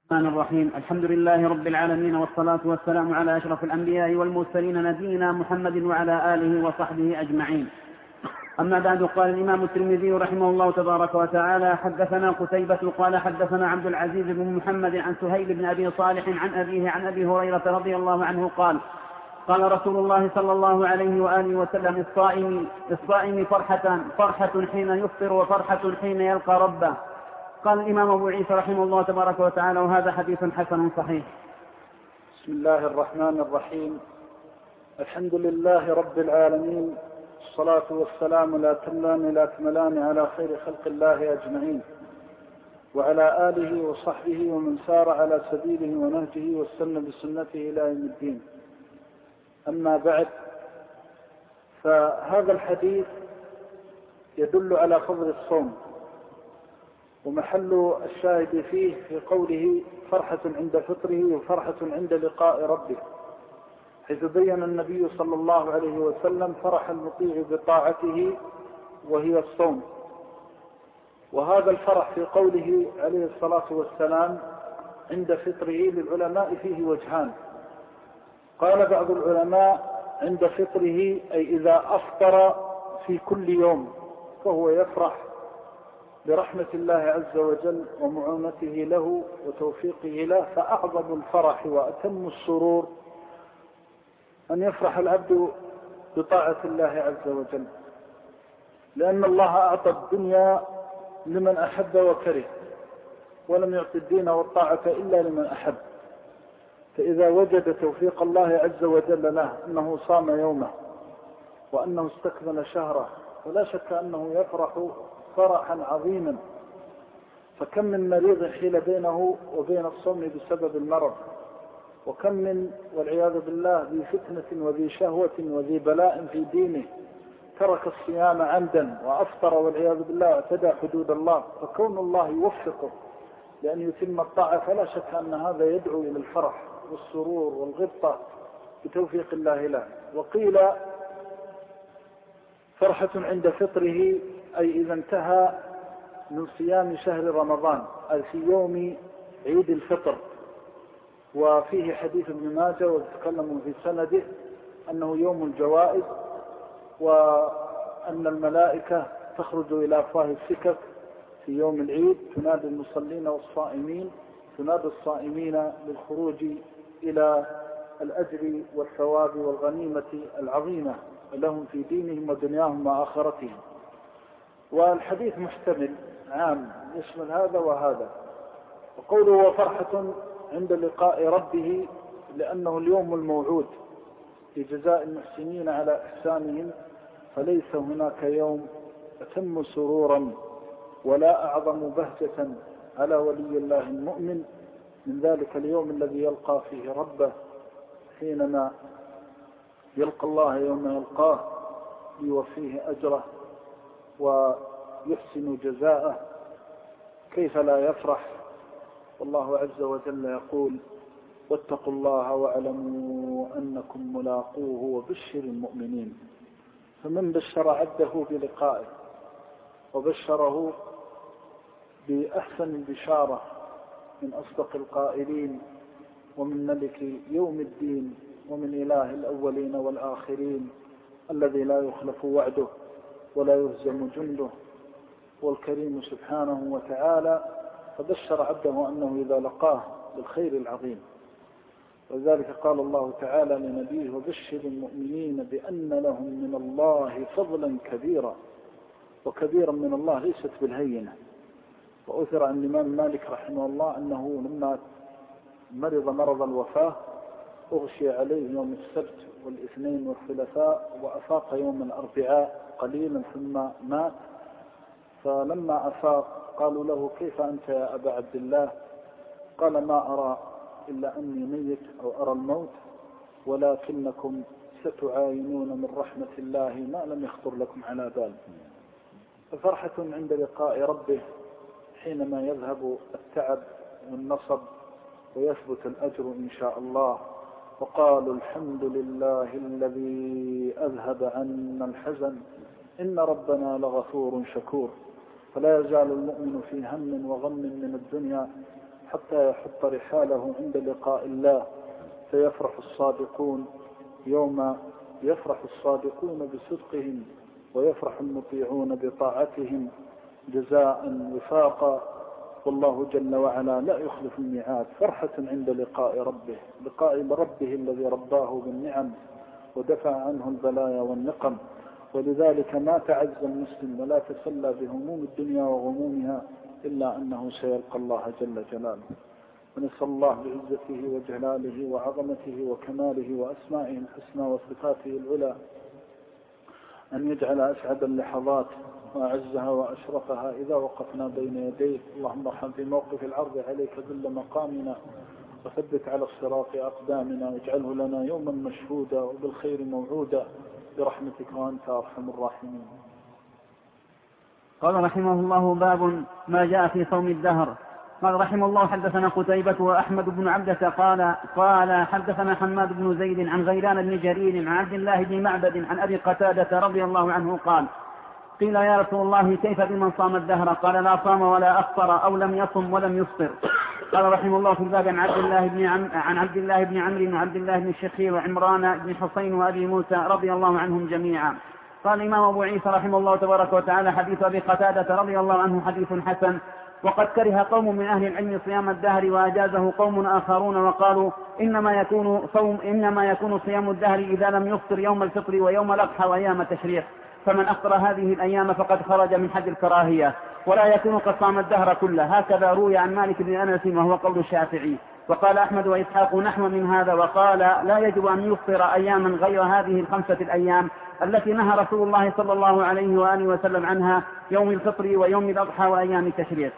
الرحمن الرحيم. الحمد لله رب العالمين، والصلاة والسلام على أشرف الأنبياء والمرسلين نبينا محمد وعلى آله وصحبه أجمعين. أما بعد، قال الإمام الترمذي رحمه الله تبارك وتعالى: حدثنا قتيبة قال حدثنا عبد العزيز بن محمد عن سهيل بن أبي صالح عن أبيه عن أبي هريرة رضي الله عنه قال: قال رسول الله صلى الله عليه وآله وسلم: الصائم فرحة حين يفطر وفرحة حين يلقى ربه. قال الإمام أبو عيسى رحمه الله تبارك وتعالى: وهذا حديث حسن صحيح. بسم الله الرحمن الرحيم. الحمد لله رب العالمين، الصلاة والسلام لا تمان لا تملان على خير خلق الله أجمعين، وعلى آله وصحبه ومن سار على سبيله ونهجه واستنى بسنته إلى يوم الدين. أما بعد، فهذا الحديث يدل على فضل الصوم، ومحل الشاهد فيه في قوله: فرحة عند فطره وفرحة عند لقاء ربه، حيث بين النبي صلى الله عليه وسلم فرح المطيع بطاعته وهي الصوم. وهذا الفرح في قوله عليه الصلاة والسلام عند فطره للعلماء فيه وجهان. قال بعض العلماء: عند فطره أي إذا أفطر في كل يوم، فهو يفرح برحمة الله عز وجل ومعونته له وتوفيقه له. فأعظم الفرح وأتم السرور أن يفرح العبد بطاعة الله عز وجل، لأن الله أعطى الدنيا لمن أحب وكره، ولم يعطي الدين والطاعة إلا لمن أحب. فإذا وجد توفيق الله عز وجل له أنه صام يومه وأنه استكمل شهره، فلا شك أنه يفرح فرحا عظيما. فكم من مريض حيل بينه وبين الصوم بسبب المرض، وكم من والعياذ بالله ذي فتنة وذي شهوة وذي بلاء في دينه ترك الصيام عمدا وأفطر والعياذ بالله اعتدى حدود الله، فكون الله يوفقه لأن يتم الطاعة فلا شك أن هذا يدعو إلى الفرح والسرور والغبطة بتوفيق الله له. وقيل: فرحة عند فطره أي إذا انتهى من صيام شهر رمضان، أي في يوم عيد الفطر. وفيه حديث ابن ماجه وتكلموا في سنده أنه يوم الجوائز، وأن الملائكة تخرج إلى أفواه السكك في يوم العيد تنادي المصلين والصائمين، تنادي الصائمين للخروج إلى الأجر والثواب والغنيمة العظيمة لهم في دينهم ودنياهم وآخرتهم. والحديث محتمل عام يشمل هذا وهذا. وقوله: وفرحة عند لقاء ربه، لأنه اليوم الموعود لجزاء المحسنين على إحسانهم، فليس هناك يوم أتم سرورا ولا أعظم بهجة على ولي الله المؤمن من ذلك اليوم الذي يلقى فيه ربه، حينما يلقى الله يوم يلقاه ليوفيه أجره ويحسن جزاءه. كيف لا يفرح؟ والله عز وجل يقول: واتقوا الله واعلموا أنكم ملاقوه وبشر المؤمنين. فمن بشر عبده بلقائه وبشره بأحسن البشارة من أصدق القائلين ومن ملك يوم الدين ومن إله الأولين والآخرين الذي لا يخلف وعده ولا يهزم جنده، والكريم سبحانه وتعالى، فبشر عبده أنه إذا لقاه بالخير العظيم. وذلك قال الله تعالى لنبيه: وبشر المؤمنين بأن لهم من الله فضلا كبيرا. وكبيرا من الله ليست بالهينة. وأثر عن الإمام مالك رحمه الله أنه لما مرض مرض الوفاة أغشي عليه يوم السبت والاثنين والثلاثاء، وأفاق يوم الأربعاء قليلا ثم مات. فلما أفاق قالوا له: كيف أنت يا أبا عبد الله؟ قال: ما أرى إلا أني ميت أو أرى الموت، ولكنكم ستعاينون من رحمة الله ما لم يخطر لكم على بال. ففرحة عند لقاء ربه حينما يذهب التعب والنصب ويثبت الأجر إن شاء الله. وقالوا: الحمد لله الذي أذهب عنا الحزن إن ربنا لغفور شكور. فلا يزال المؤمن في هم وغم من الدنيا حتى يحط رحاله عند لقاء الله، فيفرح الصادقون يوم يفرح الصادقون بصدقهم ويفرح المطيعون بطاعتهم جزاء وفاقا. والله جل وعلا لا يخلف الميعاد. فرحة عند لقاء ربه، لقاء ربه الذي رباه بالنعم ودفع عنه البلايا والنقم. ولذلك ما تعز المسلم ولا تسلى بهموم الدنيا وغمومها إلا أنه سيلقى الله جل جلاله. ونسأل الله بعزته وجلاله وعظمته وكماله وأسمائه الحسنى وصفاته العلى أن يجعل أسعد اللحظات وأعزها وأشرفها إذا وقفنا بين يديه. اللهم ارحم في موقف العرض عليك ذل مقامنا، وثبت على الصراط أقدامنا، واجعله لنا يوما مشهودا وبالخير موعودا برحمتك وأنت أرحم الراحمين. قال رحمه الله: باب ما جاء في صوم الدهر. قال رحمه الله: حدثنا قتيبة وأحمد بن عبدة قال حدثنا حماد بن زيد عن غيلان بن جرير عن عبد الله بن معبد عن أبي قتادة رضي الله عنه قال: قيل يا رسول الله كيف بمن صام الدهر؟ قال: لا صام ولا أفطر أو لم يصم ولم يفطر. قال رحمه الله في الباب عن عبد الله بن عمرو وعبد الله بن الشخير وعمران بن حسين وأبي موسى رضي الله عنهم جميعا. قال الإمام أبو عيسى رحمه الله تبارك وتعالى: حديث أبي قتادة رضي الله عنه حديث حسن، وقد كره قوم من أهل العلم صيام الدهر وأجازه قوم آخرون وقالوا إنما يكون صيام الدهر إذا لم يفطر يوم الفطر ويوم الأضحى وأيام التشريق، فمن أفطر هذه الأيام فقد خرج من حد الكراهية، ولا يكون قد صام الدهر كله. هكذا روي عن مالك بن أنس وهو قول الشافعي. وقال أحمد وإسحاق نحو من هذا، وقال: لا يجب أن يفطر أياما غير هذه الخمسة الأيام التي نهى رسول الله صلى الله عليه وآله وسلم عنها، يوم الفطر ويوم الأضحى وأيام التشريق.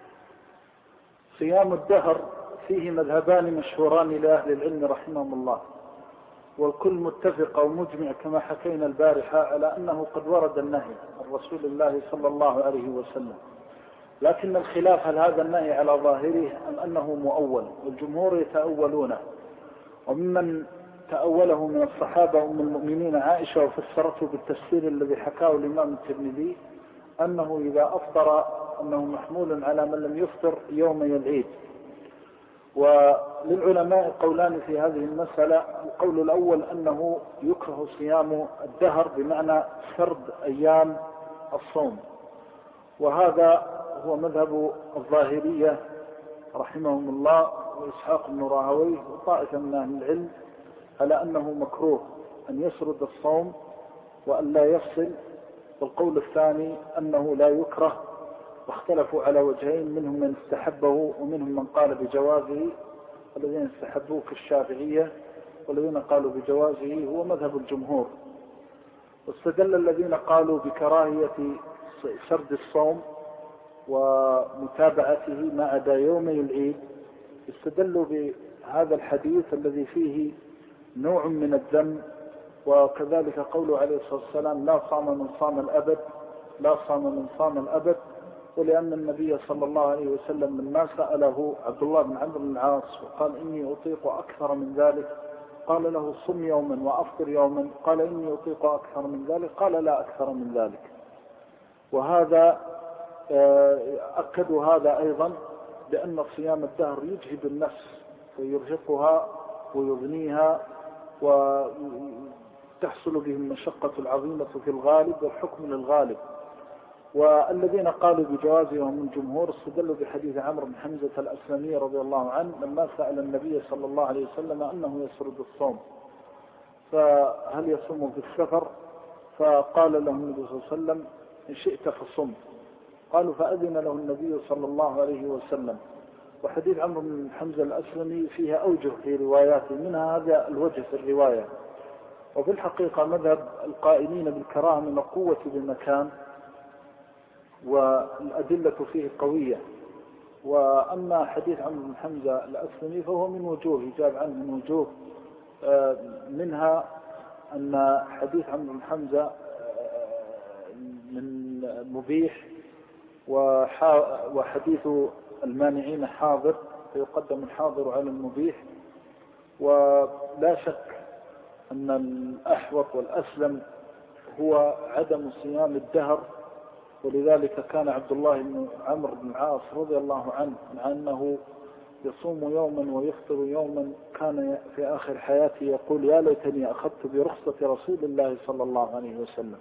صيام الدهر فيه مذهبان مشهوران لأهل العلم رحمهم الله، والكل متفق ومجمع كما حكينا البارحة على أنه قد ورد النهي عن رسول الله صلى الله عليه وسلم، لكن الخلاف هل هذا النهي على ظاهره أم أنه مؤول، والجمهور يتأولونه. وممن تأوله من الصحابة أم المؤمنين عائشة وفسرته بالتفسير الذي حكاه الإمام الترمذي أنه إذا أفطر أنه محمول على من لم يفطر يوم العيد. وللعلماء قولان في هذه المسألة. القول الأول أنه يكره صيام الدهر بمعنى سرد أيام الصوم، وهذا هو مذهب الظاهرية رحمهم الله وإسحاق بن راهويه وطائفة من أهل العلم على أنه مكروه أن يسرد الصوم وأن لا يفصل. والقول الثاني أنه لا يكره، واختلفوا على وجهين، منهم من استحبه ومنهم من قال بجوازه. الذين استحبوه كالشافعية، والذين قالوا بجوازه هو مذهب الجمهور. واستدل الذين قالوا بكراهية سرد الصوم ومتابعته ما عدا يومي العيد، استدلوا بهذا الحديث الذي فيه نوع من الذم، وكذلك قوله عليه الصلاة والسلام: لا صام من صام الأبد، لا صام من صام الأبد. ولأن النبي صلى الله عليه وسلم لما سأله عبد الله بن عمرو بن العاص وقال: إني أطيق أكثر من ذلك، قال له: صم يوما وأفطر يوما، قال: إني أطيق أكثر من ذلك، قال: لا أكثر من ذلك. وهذا أكدوا هذا أيضا بأن صيام الدهر يجهد النفس ويرهقها ويغنيها، وتحصل به المشقة العظيمة في الغالب والحكم للغالب. والذين قالوا بجوازه هم الجمهور استدلوا بحديث عمرو بن حمزة الأسلمي رضي الله عنه لما سأل النبي صلى الله عليه وسلم أنه يسرد الصوم، فهل يصوم في السفر؟ فقال له النبي صلى الله عليه وسلم: إن شئت فصم. قالوا فأذن له النبي صلى الله عليه وسلم. وحديث عمرو بن حمزة الأسلمي فيها أوجه في رواياته، منها هذا الوجه في الرواية. وفي الحقيقة مذهب القائلين بالكراهة من القوة بالمكان، والأدلة فيه قوية. وأما حديث عمرو بن حمزة الأسلمي فهو من وجوه، يجاب عنه من وجوه، منها أن حديث عمرو بن حمزة من مبيح، وحديث المانعين حاضر، فيقدم الحاضر على المبيح. ولا شك أن الأحوط والأسلم هو عدم صيام الدهر. ولذلك كان عبد الله بن عمرو بن العاص رضي الله عنه مع أنه يصوم يوما ويفطر يوما كان في آخر حياته يقول يا ليتني أخذت برخصة رسول الله صلى الله عليه وسلم.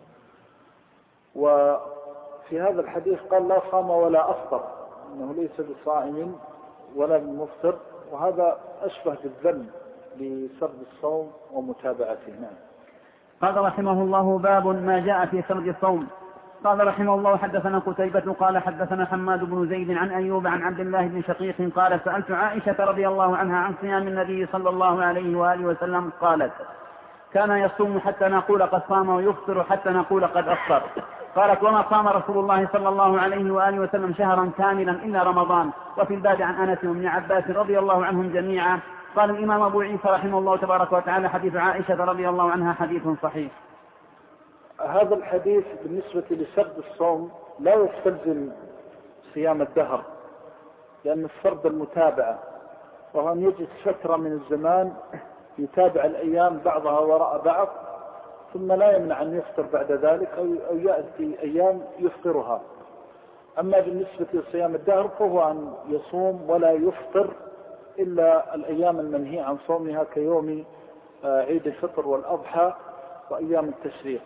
وفي هذا الحديث قال لا صام ولا أفطر، إنه ليس بصائم ولا بمفطر، وهذا أشبه بالذم لسرد الصوم ومتابعته. نعم. قال رحمه الله باب ما جاء في سرد الصوم. قال رحمه الله حدثنا قتيبة قال حدثنا حماد بن زيد عن أيوب عن عبد الله بن شقيق قال سألت عائشة رضي الله عنها عن صيام النبي صلى الله عليه وآله وسلم قالت كان يصوم حتى نقول قد صام ويفطر حتى نقول قد أفطر. قالت وما صام رسول الله صلى الله عليه وآله وسلم شهرا كاملا إلا رمضان. وفي الباب عن أنس وابن عباس رضي الله عنهم جميعا. قال الإمام أبو عيسى رحمه الله تبارك وتعالى حديث عائشة رضي الله عنها حديث صحيح. هذا الحديث بالنسبة لسرد الصوم لا يستلزم صيام الدهر، لأن السرد المتابعة، وهو أن يجد فترة من الزمان يتابع الأيام بعضها وراء بعض ثم لا يمنع أن يفطر بعد ذلك أو يأتي أيام يفطرها. أما بالنسبة لصيام الدهر فهو أن يصوم ولا يفطر إلا الأيام المنهي عن صومها كيوم عيد الفطر والأضحى وأيام التشريق.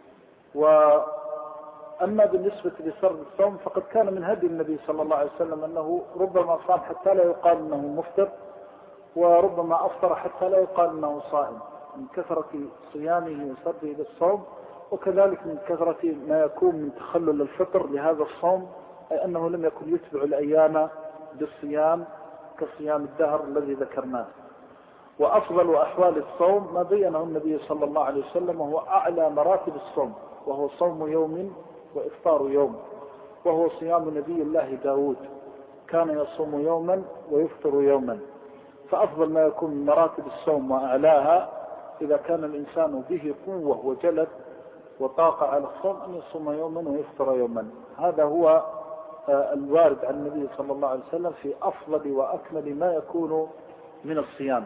وأما بالنسبة لسرد الصوم فقد كان من هدي النبي صلى الله عليه وسلم أنه ربما صام حتى لا يقال أنه مفطر، وربما أفطر حتى لا يقال أنه صائم، من كثرة صيامه وسرده للصوم، وكذلك من كثرة ما يكون من تخلل الفطر لهذا الصوم، أي أنه لم يكن يتبع الأيام بالصيام كصيام الدهر الذي ذكرناه. وأفضل أحوال الصوم ما بينه النبي صلى الله عليه وسلم، وهو أعلى مراتب الصوم، وهو صوم يوم وإفطار يوم، وهو صيام نبي الله داود، كان يصوم يوما ويفطر يوما. فأفضل ما يكون من مراتب الصوم وأعلاها إذا كان الإنسان به قوة وجلد وطاقة على الصوم أن يصوم يوما ويفطر يوما. هذا هو الوارد عن النبي صلى الله عليه وسلم في أفضل وأكمل ما يكون من الصيام.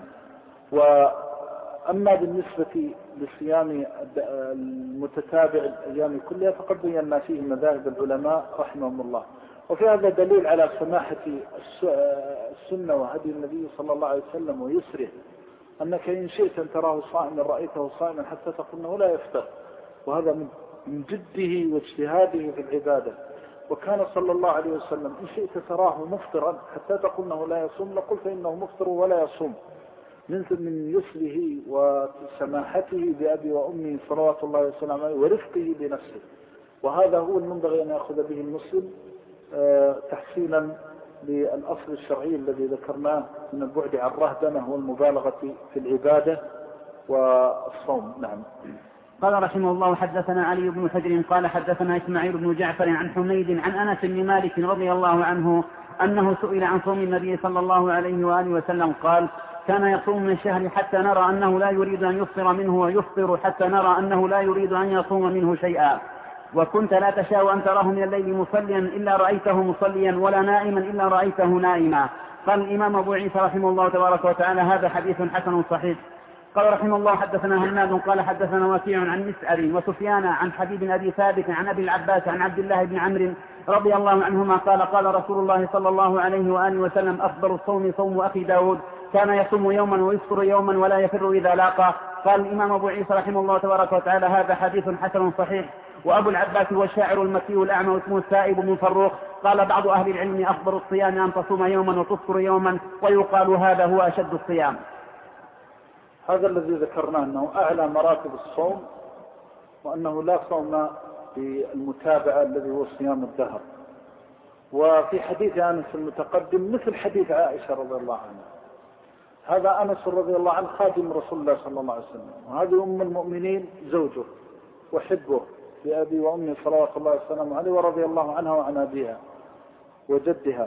وأما بالنسبة للصيام المتتابع الأيام كلها فقد بينا فيه مذاهب العلماء رحمهم الله. وفي هذا دليل على سماحة السنة وهدي النبي صلى الله عليه وسلم ويسره، أنك إن شئت أن تراه صائما رأيته صائما حتى تقول أنه لا يفطر، وهذا من جده واجتهاده في العبادة. وكان صلى الله عليه وسلم إن شئت تراه مفطرا حتى تقول أنه لا يصوم لقلت إنه مفطر ولا يصوم، من يسره وسماحته بأبي وأمي صلوات الله وسلامه عليه ورفقه بنفسه. وهذا هو المنبغي أن يأخذ به المسلم تحصيلا للأصل الشرعي الذي ذكرناه من البعد عن الرهبنة والمبالغة في العبادة والصوم. نعم. قال رحمه الله حدثنا علي بن حجر قال حدثنا إسماعيل بن جعفر عن حميد عن أنس بن مالك رضي الله عنه أنه سئل عن صوم النبي صلى الله عليه وآله وسلم قال كان يصوم من الشهر حتى نرى أنه لا يريد أن يفطر منه ويفطر حتى نرى أنه لا يريد أن يصوم منه شيئا. وكنت لا تشاء أن تراه من الليل مصليا إلا رأيته مصليا ولا نائما إلا رأيته نائما. قال الإمام أبو عيسى رحمه الله تبارك وتعالى هذا حديث حسن صحيح. قال رحمه الله حدثنا هناد قال حدثنا وكيع عن مسعر وسفيان عن حبيب أبي ثابت عن أبي العباس عن عبد الله بن عمرو رضي الله عنهما قال قال رسول الله صلى الله عليه وآله وسلم أفضل الصوم صوم أخي داود كان يصوم يوما ويفطر يوما ولا يفر إذا لاقى. قال الإمام أبو عيسى رحمه الله تبارك وتعالى هذا حديث حسن صحيح. وأبو العباس هو الشاعر المكي الأعمى اسمه السائب بن فروخ. قال بعض أهل العلم أفضل الصيام أن تصوم يوما وتفطر يوما ويقال هذا هو أشد الصيام. هذا الذي ذكرناه أنه أعلى مراتب الصوم، وأنه لا صوم بالمتابعة الذي هو صيام الدهر. وفي حديث أنس المتقدم مثل حديث عائشة رضي الله عنها، هذا أنس رضي الله عنه خادم رسول الله صلى الله عليه وسلم، وهذه أم المؤمنين زوجه وحبه بأبي وأمي صلوات الله وسلامه عليه ورضي الله عنها وعن أبيها وجدها.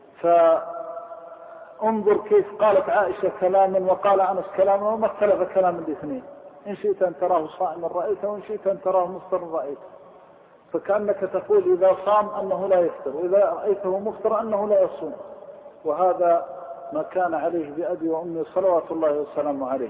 فانظر كيف قالت عائشة كلاما وقال أنس كلاما وما اختلف كلام الاثنين، إن شئت أن تراه صائما رأيته وإن شئت أن تراه مفطرا رأيته. فكأنك تقول إذا صام أنه لا يفطر وإذا رأيته مفطر أنه لا يصوم، وهذا ما كان عليه بأبي وأمي صلوات الله وسلامه عليه.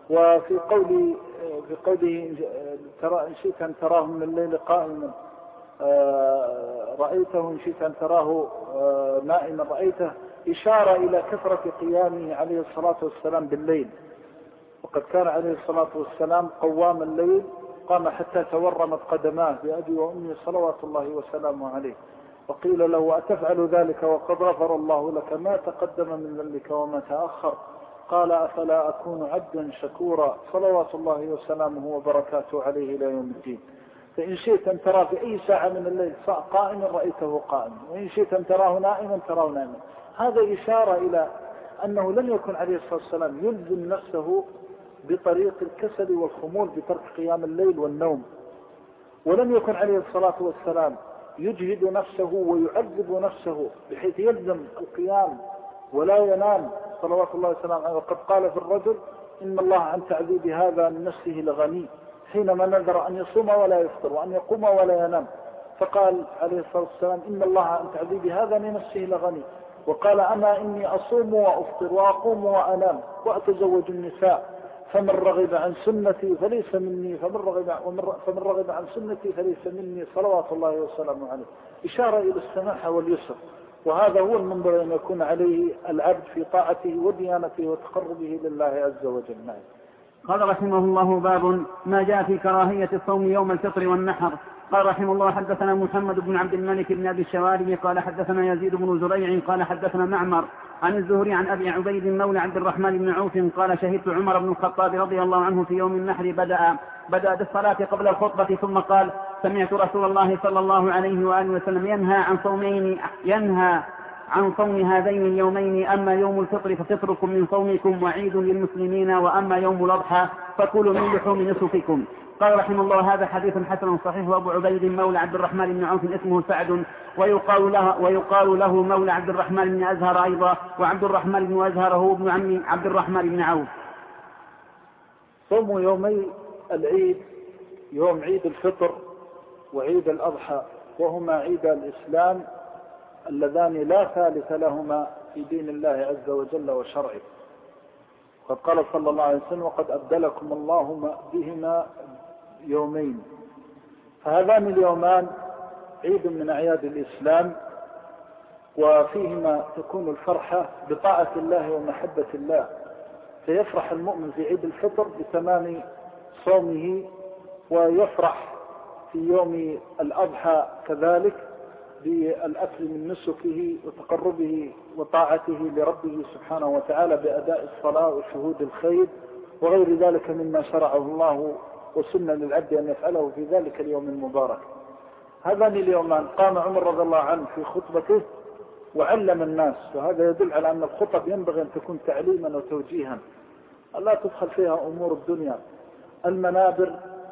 وفي قوله ترى إن شئت أن تراه من الليل قائما رأيته إن شئت أن تراه نائما رأيته، إشارة إلى كثرة قيامه عليه الصلاة والسلام بالليل. وقد كان عليه الصلاة والسلام قوام الليل، قام حتى تورمت قدماه بأبي وأمي صلوات الله وسلامه عليه. وقيل له: أتفعل ذلك وقد غفر الله لك ما تقدم من ذنبك وما تأخر؟ قال: أفلا أكون عبدا شكورا صلوات الله وسلامه وبركاته عليه إلى يوم الدين. فإن شئت أن تراه في أي ساعة من الليل قائما رأيته قائما، وإن شئت أن تراه نائما تراه نائما. هذا إشارة إلى أنه لم يكن عليه الصلاة والسلام يلزم نفسه بطريق الكسل والخمول بترك قيام الليل والنوم، ولم يكن عليه الصلاة والسلام يجهد نفسه ويعذب نفسه بحيث يلزم القيام ولا ينام صلوات الله وسلامه عليه. وقد قال في الرجل: إن الله عن تعذيب هذا من نفسه لغني، حينما نذر أن يصوم ولا يفطر وأن يقوم ولا ينام، فقال عليه الصلاة والسلام: إن الله عن تعذيب هذا من نفسه لغني. وقال: أما إني أصوم وأفطر وأقوم وأنام وأتزوج النساء، فمن رغب عن سنتي فليس مني، فمن رغب عن سنتي فليس مني صلوات الله وسلامه عليه. إشارة إلى السماحة واليسر، وهذا هو المنبر أن يكون عليه العبد في طاعته وديانته وتقربه لله عز وجل. قال رحمه الله: باب ما جاء في كراهية الصوم يوم الفطر والنحر. قال رحمه الله: حدثنا محمد بن عبد الملك بن أبي الشوارب قال حدثنا يزيد بن زريع قال حدثنا معمر عن الزهري عن أبي عبيد مولى عبد الرحمن بن عوف قال: شهدت عمر بن الخطاب رضي الله عنه في يوم النحر بدأ بالصلاة قبل الخطبة، ثم قال: سمعت رسول الله صلى الله عليه وآله وسلم ينهى عن صوم هذين اليومين، أما يوم الفطر ففطركم من صومكم وعيد للمسلمين، وأما يوم الأضحى فكلوا من لحوم نسككم. قال رحمه الله: هذا حديث حسن صحيح. وأبو عبيد مولى عبد الرحمن بن عوف اسمه سعد، ويقال له مولى عبد الرحمن بن أزهر أيضا، وعبد الرحمن بن أزهر هو ابن عم عبد الرحمن بن عوف. صوم يومي العيد، يوم عيد الفطر وعيد الأضحى، وهما عيد الإسلام اللذان لا ثالث لهما في دين الله عز وجل وشرعه. قد قال صلى الله عليه وسلم: وقد أبدلكم الله بهما يومين. فهذان اليومان عيد من أعياد الإسلام، وفيهما تكون الفرحة بطاعة الله ومحبة الله، فيفرح المؤمن في عيد الفطر بتمام صومه، ويفرح في يوم الأضحى كذلك بالأكل من نسكه وتقربه وطاعته لربه سبحانه وتعالى بأداء الصلاة وشهود الخير وغير ذلك مما شرعه الله وسنة للعبد أن يفعله في ذلك اليوم المبارك. هذان اليومان قام عمر رضي الله عنه في خطبته وعلم الناس، وهذا يدل على أن الخطب ينبغي أن تكون تعليما وتوجيها، لا تدخل فيها أمور الدنيا. المنابر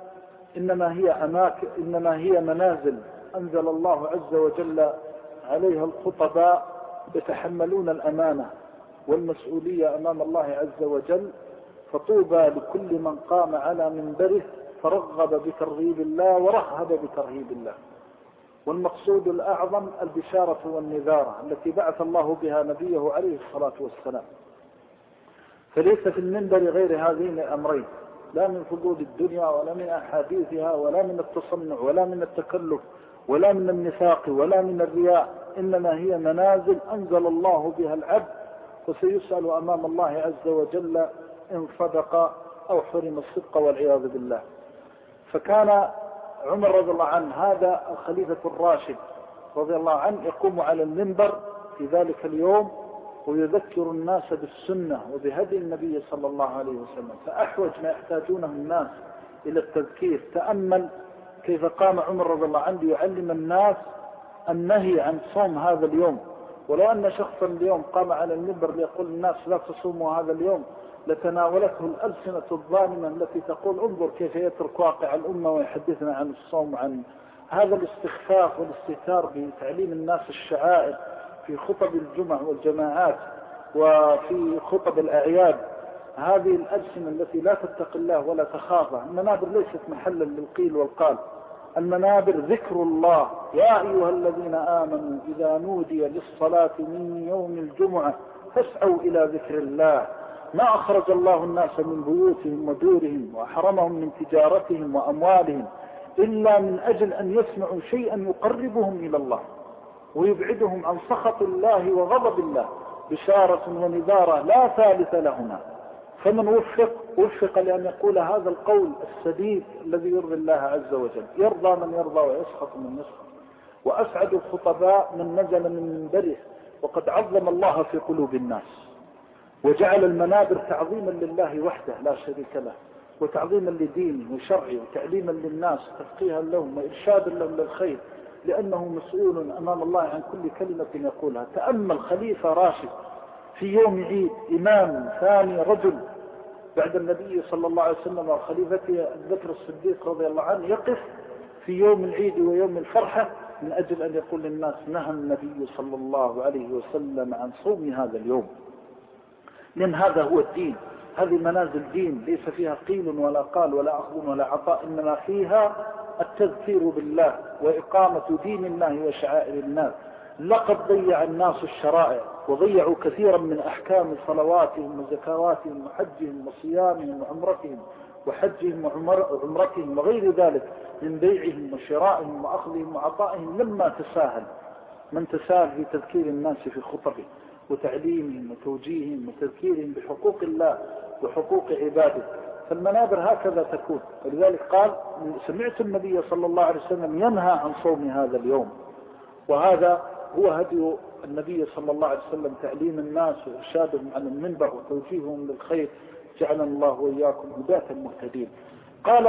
إنما هي منازل أنزل الله عز وجل عليها الخطباء يتحملون الأمانة والمسؤولية أمام الله عز وجل، فطوبى لكل من قام على منبره فرغب بترغيب الله ورهب بترهيب الله. والمقصود الأعظم البشارة والنذارة التي بعث الله بها نبيه عليه الصلاة والسلام. فليس في المنبر غير هذين الأمرين، لا من فضول الدنيا ولا من أحاديثها ولا من التصنع ولا من التكلف ولا من النفاق ولا من الرياء، إنما هي منازل أنزل الله بها العبد، وسيسأل أمام الله عز وجل إن صدق أو حرم الصدق والعياذ بالله. فكان عمر رضي الله عنه هذا الخليفة الراشد رضي الله عنه يقوم على المنبر في ذلك اليوم ويذكر الناس بالسنة وبهدي النبي صلى الله عليه وسلم، فأحوج ما يحتاجونه الناس إلى التذكير. تأمل كيف قام عمر رضي الله عنه يعلم الناس النهي عن صوم هذا اليوم. ولو أن شخصا اليوم قام على المنبر ليقول الناس لا تصوموا هذا اليوم لتناولته الألسنة الظالمة التي تقول انظر كيف يترك واقع الأمة ويحدثنا عن الصوم. عن هذا الاستخفاف والاستهتار بتعليم الناس الشعائر في خطب الجمع والجماعات وفي خطب الأعياد، هذه الألسنة التي لا تتقي الله ولا تخافه. المنابر ليست محلا للقيل والقال، المنابر ذكر الله. يا أيها الذين آمنوا إذا نودي للصلاة من يوم الجمعة فاسعوا إلى ذكر الله. ما أخرج الله الناس من بيوتهم ودورهم وحرمهم من تجارتهم وأموالهم إلا من أجل أن يسمعوا شيئا يقربهم إلى الله ويبعدهم عن سخط الله وغضب الله، بشارة ونذارة لا ثالث لهما. فمن وفق لأن يقول هذا القول السديد الذي يرضي الله عز وجل، يرضى من يرضى ويسخط من يسخط. وأسعد الخطباء من نزل من منبره وقد عظم الله في قلوب الناس، وجعل المنابر تعظيما لله وحده لا شريك له، وتعظيما لدينه وشرعه، وتعليما للناس، تفقيها لهم وإرشادا لهم للخير، لأنه مسؤول أمام الله عن كل كلمة يقولها. تأمل خليفة راشد في يوم عيد، إمام ثاني رجل بعد النبي صلى الله عليه وسلم وخليفته بكر الصديق رضي الله عنه، يقف في يوم العيد ويوم الفرحة من أجل أن يقول للناس نهى النبي صلى الله عليه وسلم عن صوم هذا اليوم، لأن هذا هو الدين. هذه منازل الدين ليس فيها قيل ولا قال ولا أخذ ولا عطاء، إنما فيها التذكير بالله وإقامة دين الله وشعائر الناس. لقد ضيع الناس الشرائع وضيعوا كثيرا من أحكام صلواتهم وزكواتهم وحجهم وصيامهم وعمرتهم وحجهم وعمرتهم وغير ذلك من بيعهم وشرائهم وأخذهم وعطائهم، لما تساهل من تساهل في تذكير الناس في خطبه وتعليمهم وتوجيههم وتذكيرهم بحقوق الله وحقوق عباده. فالمنابر هكذا تكون. ولذلك قال سمعت النبي صلى الله عليه وسلم ينهى عن صوم هذا اليوم، وهذا هو هدي النبي صلى الله عليه وسلم، تعليم الناس وإرشادهم عن المنبر وتوجيههم للخير. جعلنا الله وإياكم هداة المهتدين. قال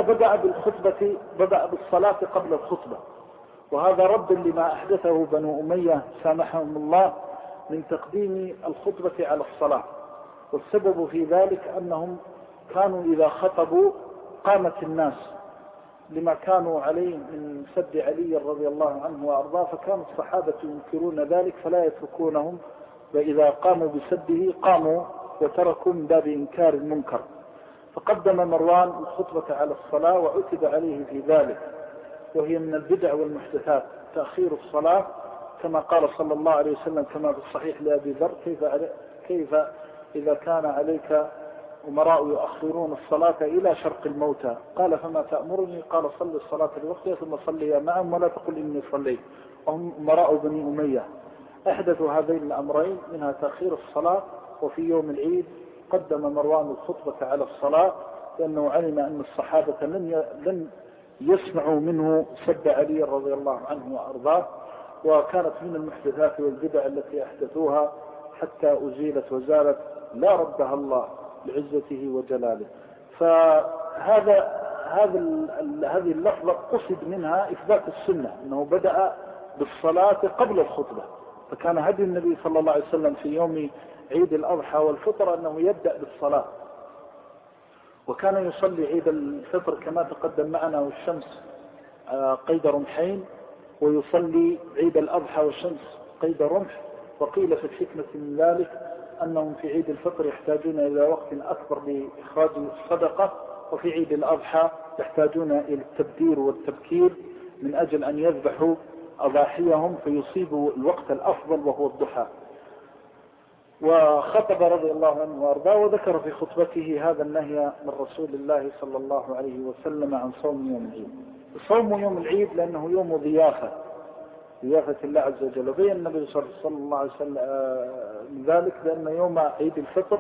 بدأ بالصلاة قبل الخطبة، وهذا رد لما أحدثه بنو أمية سامحهم الله من تقديم الخطبة على الصلاة. والسبب في ذلك أنهم كانوا إذا خطبوا قامت الناس لما كانوا عليه من سب علي رضي الله عنه وأرضاه، فكان الصحابة ينكرون ذلك فلا يتركونهم، وإذا قاموا بسبه قاموا وتركوا من باب إنكار المنكر. فقدم مروان الخطبة على الصلاة وعتب عليه في ذلك، وهي من البدع والمحدثات تأخير الصلاة، كما قال صلى الله عليه وسلم كما في الصحيح لأبي ذر كيف إذا كان عليك أمراء يؤخرون الصلاة إلى شرق الموتى، قال فما تأمرني؟ قال صل الصلاة لوقتها ثم صلي معهم ولا تقل إني صليت. وهم أمراء بني أمية أحدثوا هذين الأمرين، منها تأخير الصلاة. وفي يوم العيد قدم مروان الخطبة على الصلاة، لأنه علم أن الصحابة لن يسمعوا منه سب علي رضي الله عنه وأرضاه، وكانت من المحدثات والبدع التي أحدثوها حتى أزيلت وزالت لا ردها الله لعزته وجلاله. هذه اللفظة قصد منها إثبات السنة، أنه بدأ بالصلاة قبل الخطبة. فكان هدي النبي صلى الله عليه وسلم في يوم عيد الأضحى والفطر أنه يبدأ بالصلاة، وكان يصلي عيد الفطر كما تقدم معنا والشمس قيد رمحين، ويصلي عيد الأضحى والشمس قيد رمح. وقيل في الحكمة من ذلك أنهم في عيد الفطر يحتاجون إلى وقت أكبر لإخراج الصدقة، وفي عيد الأضحى يحتاجون إلى التبدير والتبكير من أجل أن يذبحوا أضاحيهم فيصيبوا الوقت الأفضل وهو الضحى. وخطب رضي الله عنه وارضاه، وذكر في خطبته هذا النهي من رسول الله صلى الله عليه وسلم عن صوم يوم العيد. صوم يوم العيد لأنه يوم ضيافة الله عز وجل، وبين النبي صلى الله عليه وسلم من ذلك بأن يوم عيد الفطر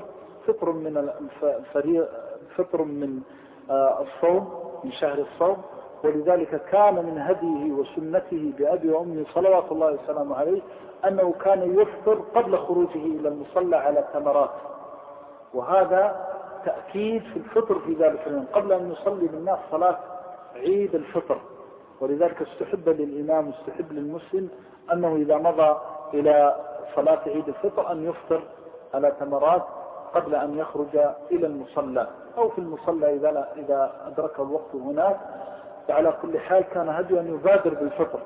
فطر من الصوم من شهر الصوم. ولذلك كان من هديه وسنته بأبي وأمي صلوات الله وسلامه عليه أنه كان يفطر قبل خروجه إلى المصلى على تمرات، وهذا تأكيد في الفطر في ذلك اليوم قبل أن يصلي بالناس صلاة عيد الفطر. ولذلك استحب للإمام استحب للمسلم أنه إذا مضى إلى صلاة عيد الفطر أن يفطر على تمرات قبل أن يخرج إلى المصلى أو في المصلى إذا أدرك الوقت هناك. فعلى كل حال كان هدي أن يبادر بالفطر.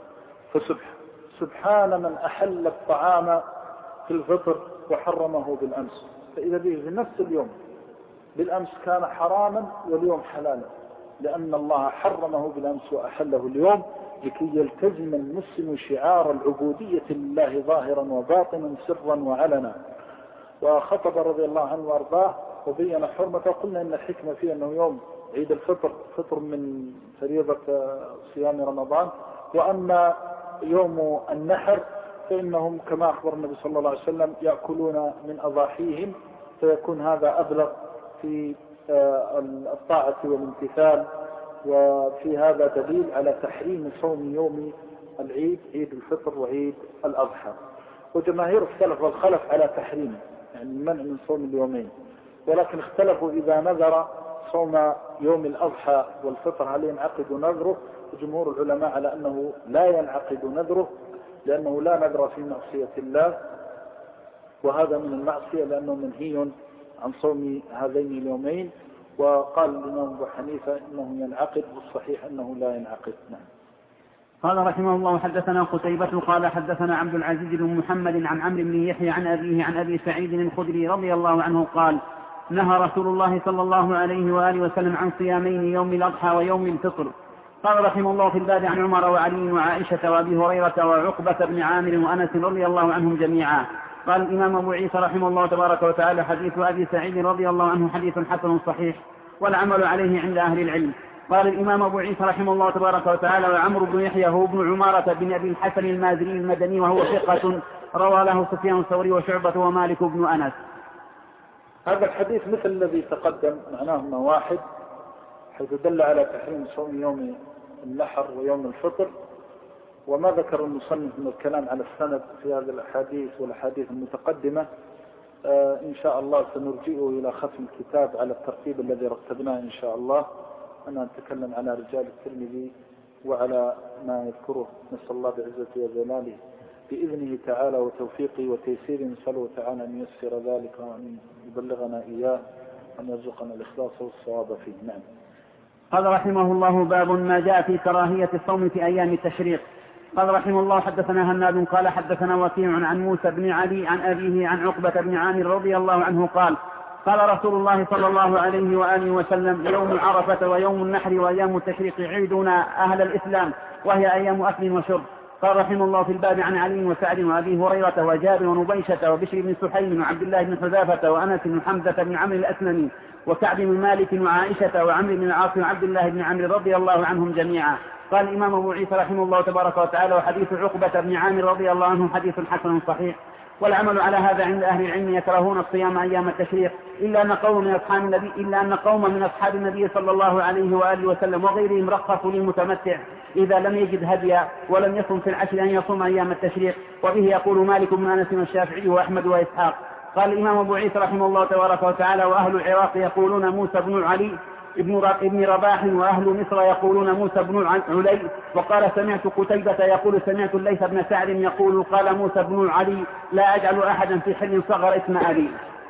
فسبحان من أحل الطعام في الفطر وحرمه بالأمس، فإذا به في نفس اليوم بالأمس كان حراما واليوم حلالا، لأن الله حرمه بالأمس وأحله اليوم لكي يلتزم المسلم شعار العبودية لله ظاهرا وباطنا سرا وعلنا. وخطب رضي الله عنه وارضاه وبين حرمته. قلنا إن الحكمة فيه أنه يوم عيد الفطر فطر من فريضة صيام رمضان. وأما يوم النحر فإنهم كما أخبر النبي صلى الله عليه وسلم يأكلون من أضاحيهم، فيكون هذا أبلغ في الطاعة والامتثال. وفي هذا دليل على تحريم صوم يوم العيد، عيد الفطر وعيد الأضحى. وجماهير السلف والخلف على تحريمه، يعني المنع من صوم اليومين، ولكن اختلفوا إذا نذر صوم يوم الأضحى والفطر هل ينعقد نذره. وجمهور العلماء على أنه لا ينعقد نذره، لأنه لا نذر في معصية الله، وهذا من المعصية لأنه منهي عن صوم هذين اليومين. وقال الإمام أبو حنيفة إنه ينعقد، والصحيح أنه لا ينعقد. نعم. قال رحمه الله حدثنا قتيبة قال حدثنا عبد العزيز بن محمد عن عمرو بن يحيى عن أبيه عن أبي سعيد الخدري رضي الله عنه قال نهى رسول الله صلى الله عليه وآله وسلم عن صيامين يوم الأضحى ويوم الفطر. قال رحمه الله في الباب عن عمر وعلي وعائشة وأبي هريرة وعقبة بن عامر وأنس رضي الله عنهم جميعا. قال الإمام أبو عيسى رحمه الله تبارك وتعالى حديث أبي سعيد رضي الله عنه حديث حسن صحيح والعمل عليه عند أهل العلم. قال الإمام أبو عيسى رحمه الله تبارك وتعالى وعمرو بن يحيى هو ابن عمارة بن أبي الحسن المازري المدني وهو ثقة روى له سفيان الثوري وشعبة ومالك بن أنس. هذا الحديث مثل الذي تقدم، معناهما واحد، حيث دل على تحريم صوم يوم النحر ويوم الفطر. وما ذكر المصنف من الكلام على السند في هذه الأحاديث والأحاديث المتقدمة إن شاء الله سنرجئه إلى ختم الكتاب على الترتيب الذي رتبناه إن شاء الله. أنا أتكلم على رجال الترمذي وعلى ما يذكره. نسأل الله بعزته وجلاله بإذنه تعالى وتوفيقه وتيسيره، نسأله تعالى أن ييسر ذلك وأن يبلغنا إياه وأن يرزقنا الإخلاص والصواب فيه. نعم. قال رحمه الله باب ما جاء في كراهية الصوم في أيام التشريق. قال رحمه الله حدثنا هناد قال حدثنا وكيع عن موسى بن علي عن أبيه عن عقبة بن عامر رضي الله عنه قال قال رسول الله صلى الله عليه وآله وسلم يوم عرفة ويوم النحر وأيام التشريق عيدنا أهل الإسلام وهي أيام أكل وشرب. قال رحمه الله في الباب عن علي وسعد وأبي هريرة وجابر ونبيشة وبشر بن سحيم وعبد الله بن حذافة وأنس بن حمزة بن عمرو الأسلمي وكعب بن مالك وعائشة وعمرو بن العاص وعبد الله بن عمرو رضي الله عنهم جميعا. قال الإمام أبو عيسى رحمه الله تبارك وتعالى وحديث عقبة بن عامر رضي الله عنه حديث حسن صحيح. والعمل على هذا عند أهل العلم يكرهون الصيام أيام التشريق إلا أن قوم من أصحاب النبي صلى الله عليه وآله وسلم وغيرهم رخصوا للمتمتع إذا لم يجد هديا ولم يصم في العشر أن يصوم أيام التشريق. وبه يقول مالك بن أنس والشافعي وأحمد وإسحاق. قال الإمام أبو عيسى رحمه الله تبارك وتعالى وأهل العراق يقولون موسى بن علي ابن رباح وأهل مصر يقولون موسى بن علي. وقال سمعت قتيبة يقول سمعت الليث بن سعد يقول قال موسى بن علي لا أجعل أحدا في حل صغر اسم أبي.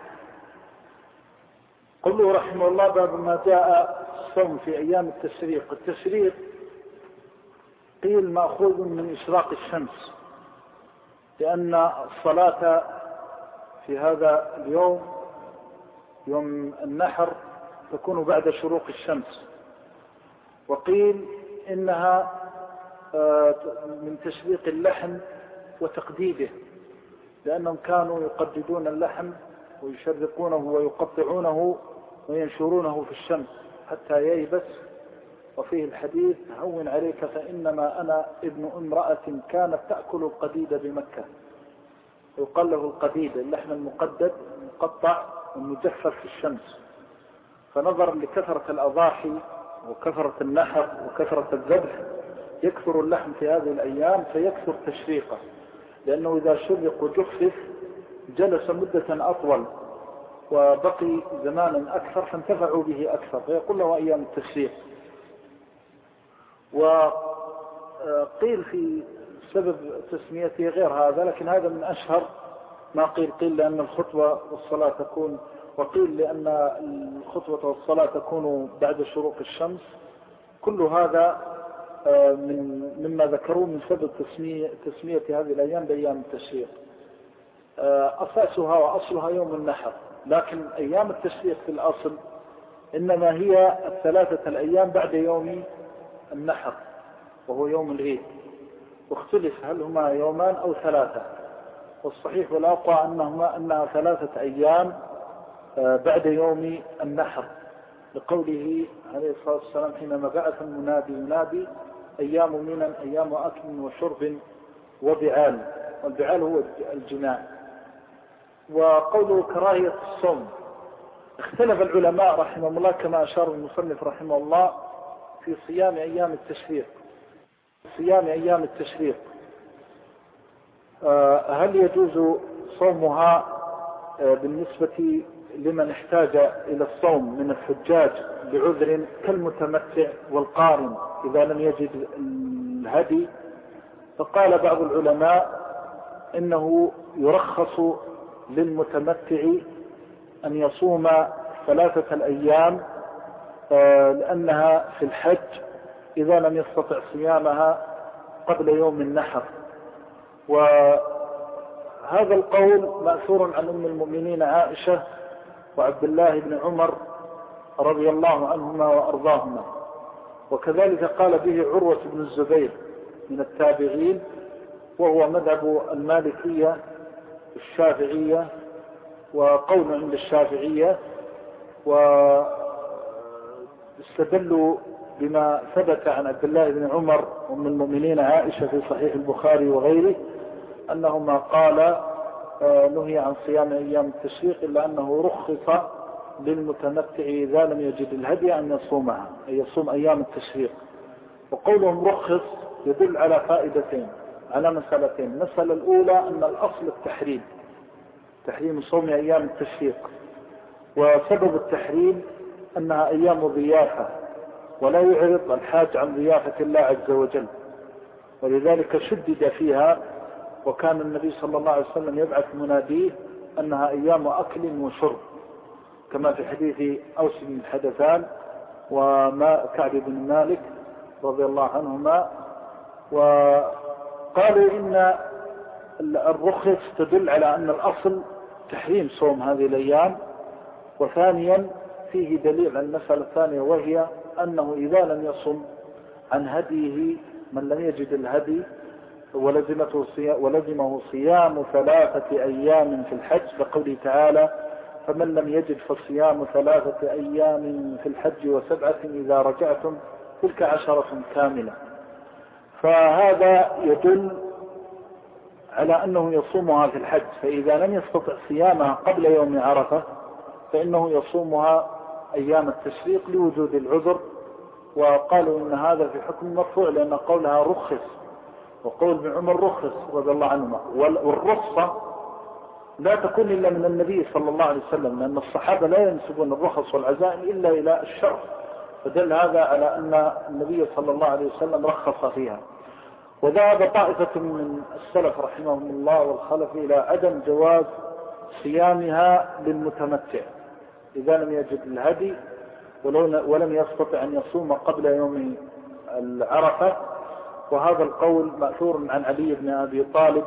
قل رحمه الله باب ما جاء الصوم في أيام التشريق. التشريق قيل مأخوذ من إشراق الشمس، لأن الصلاة في هذا اليوم يوم النحر تكون بعد شروق الشمس. وقيل إنها من تشريق اللحم وتقديده، لأنهم كانوا يقددون اللحم ويشرقونه ويقطعونه وينشرونه في الشمس حتى ييبس. وفيه الحديث هون عليك فإنما أنا ابن امرأة كانت تأكل القديد بمكة. يقال له القديد اللحم المقدد المقطع والمجفف في الشمس. فنظرا لكثرة الأضاحي وكثرة النحر وكثرة الذبح يكثر اللحم في هذه الأيام فيكثر تشريقه، لأنه إذا شرق وجفف جلس مدة أطول وبقي زمانا أكثر فانتفعوا به أكثر، فيقول له أيام التشريق. وقيل في سبب تسميته غير هذا، لكن هذا من أشهر ما قيل لأن الخطوة والصلاة تكون، وقيل لأن الخطوة والصلاة تكون بعد شروق الشمس. كل هذا مما ذكروه من سبب تسمية هذه الأيام بأيام التشريق. أساسها وأصلها يوم النحر، لكن أيام التشريق في الأصل إنما هي الثلاثة الأيام بعد يوم النحر وهو يوم العيد. واختلف هل هما يومان أو ثلاثة، والصحيح والأقوى أنها 3 أيام بعد يوم النحر، لقوله عليه الصلاة والسلام حينما بعث المنادي ينادي أيام منى أيام أكل وشرب وبعال، والبعال هو الجماع. وقوله كراهية الصوم، اختلف العلماء رحمهم الله كما أشار المصنف رحمه الله في صيام أيام التشريق. هل يجوز صومها بالنسبة لمن احتاج إلى الصوم من الحجاج بعذر كالمتمتع والقارن إذا لم يجد الهدي؟ فقال بعض العلماء إنه يرخص للمتمتع أن يصوم 3 الأيام لأنها في الحج إذا لم يستطع صيامها قبل يوم النحر. وهذا القول مأثور عن أم المؤمنين عائشة وعبد الله بن عمر رضي الله عنهما وأرضاهما، وكذلك قال به عروة بن الزبير من التابعين، وهو مذهب المالكية الشافعية وقول عند الشافعية. واستدلوا بما ثبت عن عبد الله بن عمر ومن المؤمنين عائشة في صحيح البخاري وغيره أنهما قال نهي عن صيام أيام التشريق إلا أنه رخص للمتمتع إذا لم يجد الهدي أن يصومها، أي يصوم أيام التشريق. وقولهم رخص يدل على فائدتين، على مسألتين. المسألة الأولى أن الأصل تحريم صوم أيام التشريق، وسبب التحريم أنها أيام ضيافة ولا يعرض الحاج عن ضيافة الله عز وجل، ولذلك شدد فيها. وكان النبي صلى الله عليه وسلم يبعث مناديه أنها أيام أكل وشرب، كما في حديث أوس بن حدثان وكعب بن مالك رضي الله عنهما. وقالوا إن الرخص تدل على أن الأصل تحريم صوم هذه الأيام. وثانيا فيه دليل على المسألة الثانية، وهي أنه إذا لم يصم عن هديه من لم يجد الهدي ولزمه صيام 3 أيام في الحج، لقوله تعالى فمن لم يجد فصيام 3 أيام في الحج و7 إذا رجعتم تلك 10 كاملة. فهذا يدل على أنه يصومها في الحج، فإذا لم يستطع صيامها قبل يوم عرفة فإنه يصومها أيام التشريق لوجود العذر. وقالوا إن هذا في حكم مرفوع لأن قولها رخص، وقول ابن عمر رخص رضي الله عنهما. والرخصة لا تكون إلا من النبي صلى الله عليه وسلم، لأن الصحابة لا ينسبون الرخص والعزائم إلا إلى الشرع، فدل هذا على أن النبي صلى الله عليه وسلم رخص فيها. وذهب طائفة من السلف رحمهم الله والخلف إلى عدم جواز صيامها للمتمتع إذا لم يجد الهدي ولم يستطع أن يصوم قبل يوم العرفة. وهذا القول مأثور عن علي بن أبي طالب،